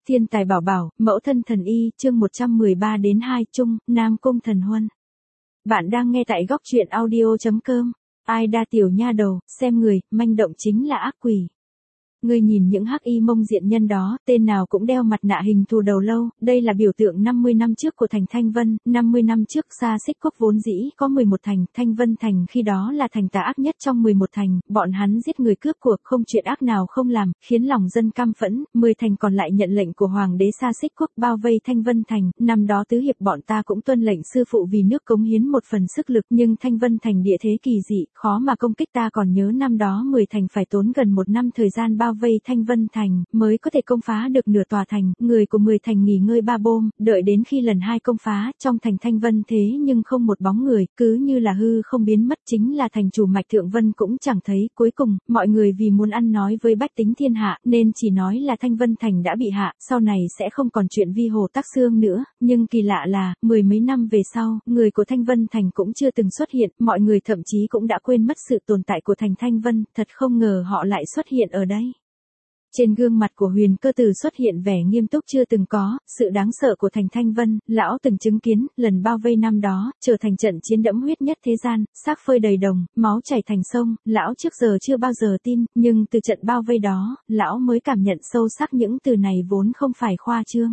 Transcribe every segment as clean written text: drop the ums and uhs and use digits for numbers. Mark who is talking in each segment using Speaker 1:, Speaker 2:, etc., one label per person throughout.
Speaker 1: Thiên tài bảo bảo, mẫu thân thần y, chương 113 đến 2 chung, Nam Cung Thần Huân. Bạn đang nghe tại góc truyện audio.com. Ai đa tiểu nha đầu, xem người, manh động chính là ác quỷ. Ngươi nhìn những hắc y mông diện nhân đó, tên nào cũng đeo mặt nạ hình thù đầu lâu, đây là biểu tượng 50 năm trước của thành Thanh Vân, 50 năm trước Sa Xích Cốc vốn dĩ có 11 thành, Thanh Vân thành khi đó là thành tà ác nhất trong 11 thành, bọn hắn giết người cướp của, không chuyện ác nào không làm, khiến lòng dân căm phẫn, 10 thành còn lại nhận lệnh của Hoàng đế Sa Xích Cốc bao vây Thanh Vân thành, năm đó tứ hiệp bọn ta cũng tuân lệnh sư phụ vì nước cống hiến một phần sức lực, nhưng Thanh Vân thành địa thế kỳ dị, khó mà công kích, ta còn nhớ năm đó 10 thành phải tốn gần 1 năm thời gian bao vây Thanh Vân thành, mới có thể công phá được nửa tòa thành, người của 10 thành nghỉ ngơi 3 hôm, đợi đến khi lần 2 công phá, trong thành Thanh Vân thế nhưng không một bóng người, cứ như là hư không biến mất, chính là thành chủ Mạch Thượng Vân cũng chẳng thấy, cuối cùng, mọi người vì muốn ăn nói với bách tính thiên hạ, nên chỉ nói là Thanh Vân thành đã bị hạ, sau này sẽ không còn chuyện vi hồ tắc xương nữa, nhưng kỳ lạ là, 10 mấy năm về sau, người của Thanh Vân thành cũng chưa từng xuất hiện, mọi người thậm chí cũng đã quên mất sự tồn tại của thành Thanh Vân, thật không ngờ họ lại xuất hiện ở đây. Trên gương mặt của Huyền Cơ Tử xuất hiện vẻ nghiêm túc chưa từng có, sự đáng sợ của thành Thanh Vân, lão từng chứng kiến, lần bao vây năm đó, trở thành trận chiến đẫm huyết nhất thế gian, xác phơi đầy đồng, máu chảy thành sông, lão trước giờ chưa bao giờ tin, nhưng từ trận bao vây đó, lão mới cảm nhận sâu sắc những từ này vốn không phải khoa trương.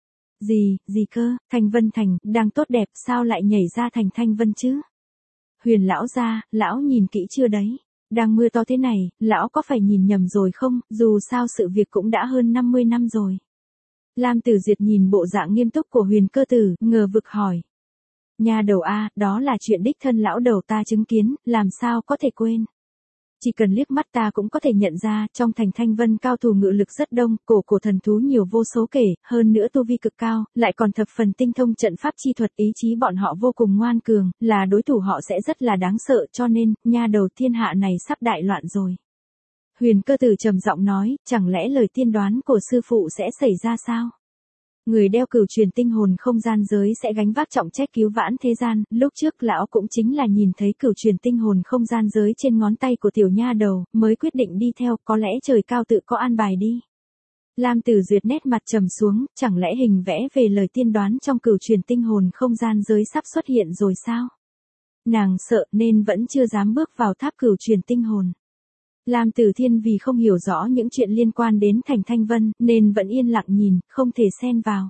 Speaker 1: Gì cơ, Thanh Vân thành, đang tốt đẹp, sao lại nhảy ra thành Thanh Vân chứ? Huyền lão gia, lão nhìn kỹ chưa đấy? Đang mưa to thế này, lão có phải nhìn nhầm rồi không, dù sao sự việc cũng đã hơn 50 năm rồi. Lam Tử Duyệt nhìn bộ dạng nghiêm túc của Huyền Cơ Tử, ngờ vực hỏi. Nhà đầu a, đó là chuyện đích thân lão đầu ta chứng kiến, làm sao có thể quên. Chỉ cần liếc mắt ta cũng có thể nhận ra, trong thành Thanh Vân cao thủ ngự lực rất đông, cổ thần thú nhiều vô số kể, hơn nữa tu vi cực cao, lại còn thập phần tinh thông trận pháp chi thuật, ý chí bọn họ vô cùng ngoan cường, là đối thủ họ sẽ rất là đáng sợ, cho nên, nha đầu thiên hạ này sắp đại loạn rồi. Huyền Cơ Tử trầm giọng nói, chẳng lẽ lời tiên đoán của sư phụ sẽ xảy ra sao? Người đeo cửu truyền tinh hồn không gian giới sẽ gánh vác trọng trách cứu vãn thế gian, lúc trước lão cũng chính là nhìn thấy cửu truyền tinh hồn không gian giới trên ngón tay của tiểu nha đầu, mới quyết định đi theo, có lẽ trời cao tự có an bài đi. Lam Tử Duyệt nét mặt trầm xuống, chẳng lẽ hình vẽ về lời tiên đoán trong cửu truyền tinh hồn không gian giới sắp xuất hiện rồi sao? Nàng sợ nên vẫn chưa dám bước vào tháp cửu truyền tinh hồn. Lam Tử Thiên vì không hiểu rõ những chuyện liên quan đến thành Thanh Vân, nên vẫn yên lặng nhìn, không thể xen vào.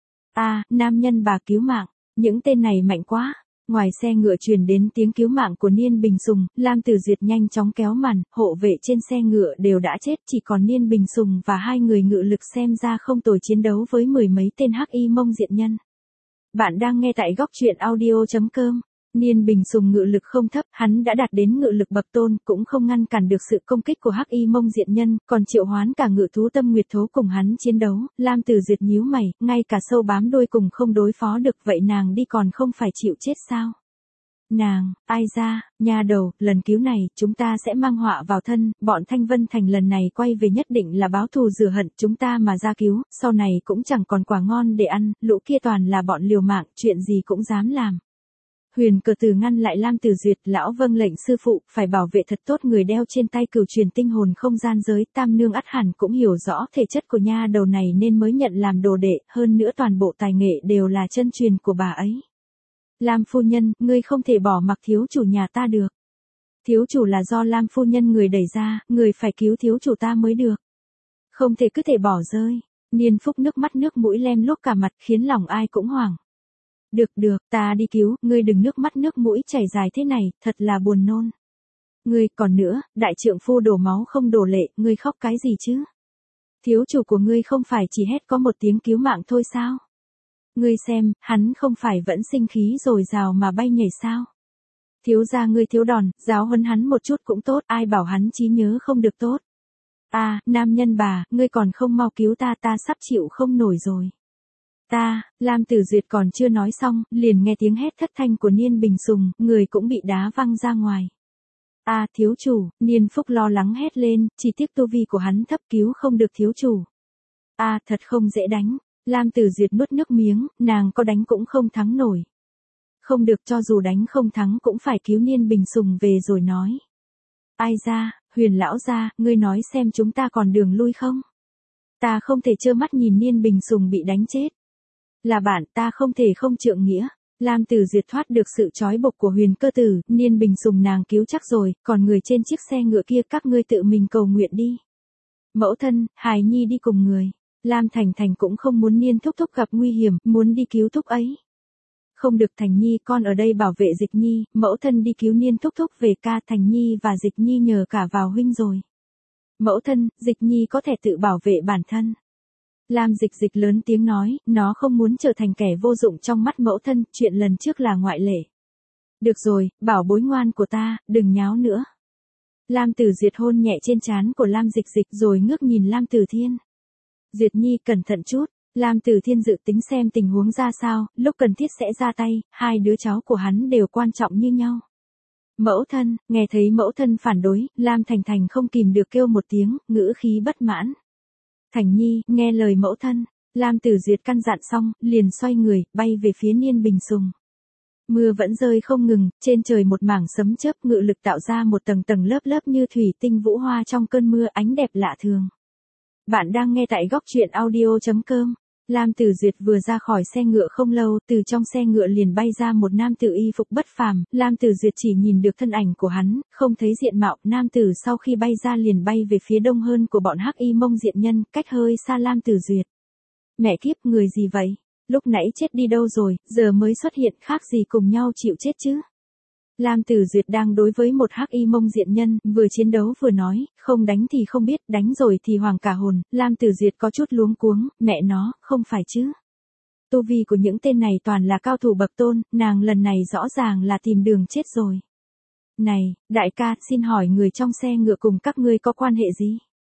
Speaker 1: Nam nhân bà cứu mạng, những tên này mạnh quá. Ngoài xe ngựa truyền đến tiếng cứu mạng của Niên Bình Sùng, Lam Tử Duyệt nhanh chóng kéo màn, hộ vệ trên xe ngựa đều đã chết, chỉ còn Niên Bình Sùng và 2 người ngự lực xem ra không tồi chiến đấu với 10 mấy tên hắc y mông diện nhân. Bạn đang nghe tại góc truyện audio.com. Niên Bình Sùng ngự lực không thấp, hắn đã đạt đến ngự lực bậc tôn, cũng không ngăn cản được sự công kích của hắc y mông diện nhân, còn triệu hoán cả ngự thú Tâm Nguyệt Thố cùng hắn chiến đấu. Lam Tử Duyệt nhíu mày, ngay cả sâu bám đuôi cùng không đối phó được, vậy nàng đi còn không phải chịu chết sao? Nàng, ai ra, nha đầu, lần cứu này, chúng ta sẽ mang họa vào thân, bọn Thanh Vân thành lần này quay về nhất định là báo thù rửa hận, chúng ta mà ra cứu, sau này cũng chẳng còn quả ngon để ăn, lũ kia toàn là bọn liều mạng, chuyện gì cũng dám làm. Huyền Cơ Tử ngăn lại Lam Tử Duyệt, lão vâng lệnh sư phụ, phải bảo vệ thật tốt người đeo trên tay cửu truyền tinh hồn không gian giới, Tam nương ắt hẳn cũng hiểu rõ thể chất của nha đầu này nên mới nhận làm đồ đệ, hơn nữa toàn bộ tài nghệ đều là chân truyền của bà ấy. Lam phu nhân, ngươi không thể bỏ mặc thiếu chủ nhà ta được. Thiếu chủ là do Lam phu nhân người đẩy ra, người phải cứu thiếu chủ ta mới được. Không thể cứ thể bỏ rơi. Niên Phúc nước mắt nước mũi lem luốc cả mặt, khiến lòng ai cũng hoảng. Được, ta đi cứu, ngươi đừng nước mắt nước mũi chảy dài thế này, thật là buồn nôn. Ngươi, còn nữa, đại trượng phu đổ máu không đổ lệ, ngươi khóc cái gì chứ? Thiếu chủ của ngươi không phải chỉ hét có một tiếng cứu mạng thôi sao? Ngươi xem, hắn không phải vẫn sinh khí rồi rào mà bay nhảy sao? Thiếu gia ngươi thiếu đòn, giáo huấn hắn một chút cũng tốt, ai bảo hắn trí nhớ không được tốt. Nam nhân bà, ngươi còn không mau cứu ta, ta sắp chịu không nổi rồi. Lam Tử Duyệt còn chưa nói xong, liền nghe tiếng hét thất thanh của Niên Bình Sùng, người cũng bị đá văng ra ngoài. Thiếu chủ, Niên Phúc lo lắng hét lên, chỉ tiếc tu vi của hắn thấp cứu không được thiếu chủ. Thật không dễ đánh. Lam Tử Duyệt nuốt nước miếng, nàng có đánh cũng không thắng nổi. Không được, cho dù đánh không thắng cũng phải cứu Niên Bình Sùng về rồi nói. Ai ra, Huyền lão gia, ngươi nói xem chúng ta còn đường lui không? Ta không thể trơ mắt nhìn Niên Bình Sùng bị đánh chết. Là bạn, ta không thể không trượng nghĩa. Lam Tử Duyệt thoát được sự trói buộc của Huyền Cơ Tử, Niên Bình Sùng nàng cứu chắc rồi, còn người trên chiếc xe ngựa kia các ngươi tự mình cầu nguyện đi. Mẫu thân, hài nhi đi cùng người. Lam Thành Thành cũng không muốn Niên thúc thúc gặp nguy hiểm, muốn đi cứu thúc ấy. Không được Thành Nhi, con ở đây bảo vệ Dịch Nhi, mẫu thân đi cứu Niên thúc thúc về, ca Thành Nhi và Dịch Nhi nhờ cả vào huynh rồi. Mẫu thân, Dịch Nhi có thể tự bảo vệ bản thân. Lam Dịch Dịch lớn tiếng nói, nó không muốn trở thành kẻ vô dụng trong mắt mẫu thân, chuyện lần trước là ngoại lệ. Được rồi, bảo bối ngoan của ta, đừng nháo nữa. Lam Tử Duyệt hôn nhẹ trên trán của Lam Dịch Dịch rồi ngước nhìn Lam Tử Thiên. Duyệt Nhi cẩn thận chút. Lam Tử Thiên dự tính xem tình huống ra sao, lúc cần thiết sẽ ra tay, hai đứa cháu của hắn đều quan trọng như nhau. Mẫu thân, nghe thấy mẫu thân phản đối, Lam Thành Thành không kìm được kêu một tiếng, ngữ khí bất mãn. Thành Nhi, nghe lời mẫu thân. Lam Tử Duyệt căn dặn xong, liền xoay người, bay về phía Niên Bình Sùng. Mưa vẫn rơi không ngừng, trên trời một mảng sấm chớp ngự lực tạo ra một tầng tầng lớp lớp như thủy tinh vũ hoa trong cơn mưa ánh đẹp lạ thường. Bạn đang nghe tại góc truyện audio.com. Lam Tử Duyệt vừa ra khỏi xe ngựa không lâu, từ trong xe ngựa liền bay ra một nam tử y phục bất phàm, Lam Tử Duyệt chỉ nhìn được thân ảnh của hắn, không thấy diện mạo, nam tử sau khi bay ra liền bay về phía đông hơn của bọn Hắc Y Mông diện nhân, cách hơi xa Lam Tử Duyệt. Mẹ kiếp, người gì vậy? Lúc nãy chết đi đâu rồi, giờ mới xuất hiện, khác gì cùng nhau chịu chết chứ? Lam Tử Duyệt đang đối với một Hắc Y Mông diện nhân, vừa chiến đấu vừa nói, không đánh thì không biết, đánh rồi thì hoàng cả hồn. Lam Tử Duyệt có chút luống cuống, mẹ nó, không phải chứ. Tu vi của những tên này toàn là cao thủ bậc tôn, nàng lần này rõ ràng là tìm đường chết rồi. Này, đại ca, xin hỏi người trong xe ngựa cùng các ngươi có quan hệ gì?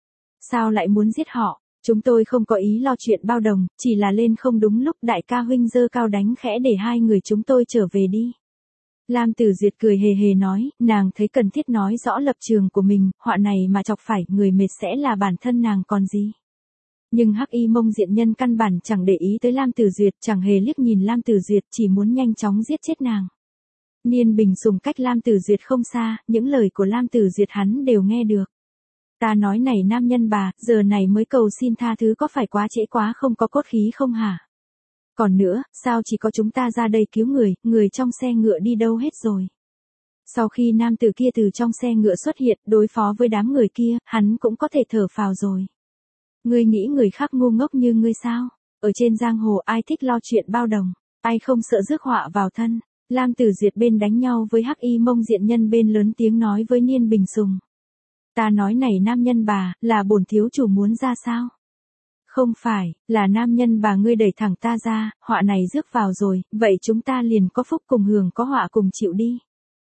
Speaker 1: Sao lại muốn giết họ? Chúng tôi không có ý lo chuyện bao đồng, chỉ là lên không đúng lúc, đại ca huynh giơ cao đánh khẽ để hai người chúng tôi trở về đi. Lam Tử Duyệt cười hề hề nói, nàng thấy cần thiết nói rõ lập trường của mình, họa này mà chọc phải, người mệt sẽ là bản thân nàng còn gì. Nhưng Hắc Y Mông diện nhân căn bản chẳng để ý tới Lam Tử Duyệt, chẳng hề liếc nhìn Lam Tử Duyệt, chỉ muốn nhanh chóng giết chết nàng. Niên Bình Sùng cách Lam Tử Duyệt không xa, những lời của Lam Tử Duyệt hắn đều nghe được. Ta nói này nam nhân bà, giờ này mới cầu xin tha thứ có phải quá trễ quá không có cốt khí không hả? Còn nữa, sao chỉ có chúng ta ra đây cứu người, người trong xe ngựa đi đâu hết rồi? Sau khi nam tử kia từ trong xe ngựa xuất hiện, đối phó với đám người kia, hắn cũng có thể thở phào rồi. Ngươi nghĩ người khác ngu ngốc như ngươi sao? Ở trên giang hồ ai thích lo chuyện bao đồng, ai không sợ rước họa vào thân? Lam Tử Duyệt bên đánh nhau với Hắc Y Mông diện nhân bên lớn tiếng nói với Niên Bình Sùng. Ta nói này nam nhân bà, là bổn thiếu chủ muốn ra sao? Không phải, là nam nhân bà ngươi đẩy thẳng ta ra, họa này rước vào rồi, vậy chúng ta liền có phúc cùng hưởng có họa cùng chịu đi.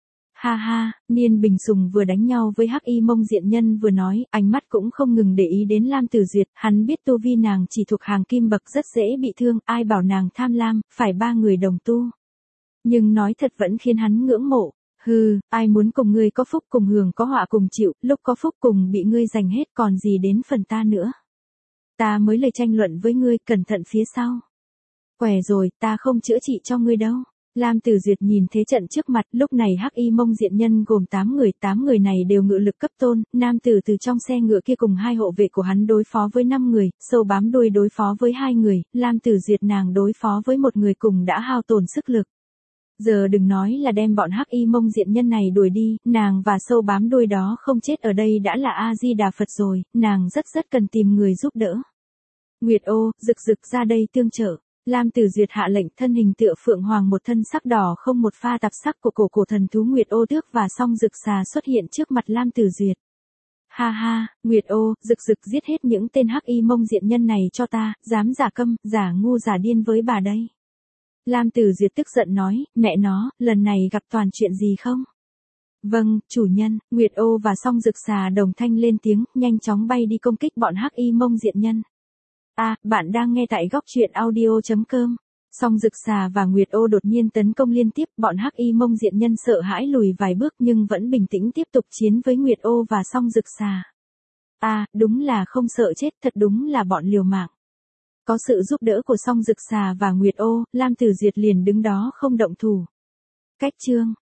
Speaker 1: Ha ha, Niên Bình Sùng vừa đánh nhau với Hắc Y Mông diện nhân vừa nói, ánh mắt cũng không ngừng để ý đến Lam Tử Duyệt, hắn biết tu vi nàng chỉ thuộc hàng kim bậc rất dễ bị thương, ai bảo nàng tham lam, phải ba người đồng tu. Nhưng nói thật vẫn khiến hắn ngưỡng mộ. Hừ, ai muốn cùng ngươi có phúc cùng hưởng có họa cùng chịu, lúc có phúc cùng bị ngươi giành hết còn gì đến phần ta nữa. Ta mới lời tranh luận với ngươi, cẩn thận phía sau. Quẻ rồi, ta không chữa trị cho ngươi đâu. Lam Tử Duyệt nhìn thế trận trước mặt, lúc này Hắc Y Mông diện nhân gồm 8 người này đều ngự lực cấp tôn, nam tử từ trong xe ngựa kia cùng hai hộ vệ của hắn đối phó với 5 người, sâu bám đuôi đối phó với 2 người, Lam Tử Duyệt nàng đối phó với một người cùng đã hao tổn sức lực. Giờ đừng nói là đem bọn Hắc Y Mông diện nhân này đuổi đi, nàng và sâu bám đuôi đó không chết ở đây đã là A-di-đà Phật rồi, nàng rất cần tìm người giúp đỡ. Nguyệt Ô, Dực Dực ra đây tương trợ. Lam Tử Duyệt hạ lệnh, thân hình tựa phượng hoàng một thân sắc đỏ không một pha tạp sắc của cổ thần thú Nguyệt Ô Tước và song Dực Xà xuất hiện trước mặt Lam Tử Duyệt. Ha ha, Nguyệt Ô, Dực Dực giết hết những tên Hắc Y Mông diện nhân này cho ta, dám giả câm, giả ngu giả điên với bà đây. Lam Tử Duyệt tức giận nói, mẹ nó, lần này gặp toàn chuyện gì không? Vâng, chủ nhân, Nguyệt Ô và song Dực Xà đồng thanh lên tiếng, nhanh chóng bay đi công kích bọn Hắc Y Mông diện nhân. Bạn đang nghe tại góc truyện audio.com. Song Dực Xà và Nguyệt Ô đột nhiên tấn công liên tiếp, bọn Hắc Y Mông diện nhân sợ hãi lùi vài bước nhưng vẫn bình tĩnh tiếp tục chiến với Nguyệt Ô và song Dực Xà. Đúng là không sợ chết, thật đúng là bọn liều mạng. Có sự giúp đỡ của song Dực Xà và Nguyệt Ô, Lam Tử Duyệt liền đứng đó không động thủ. Cách chương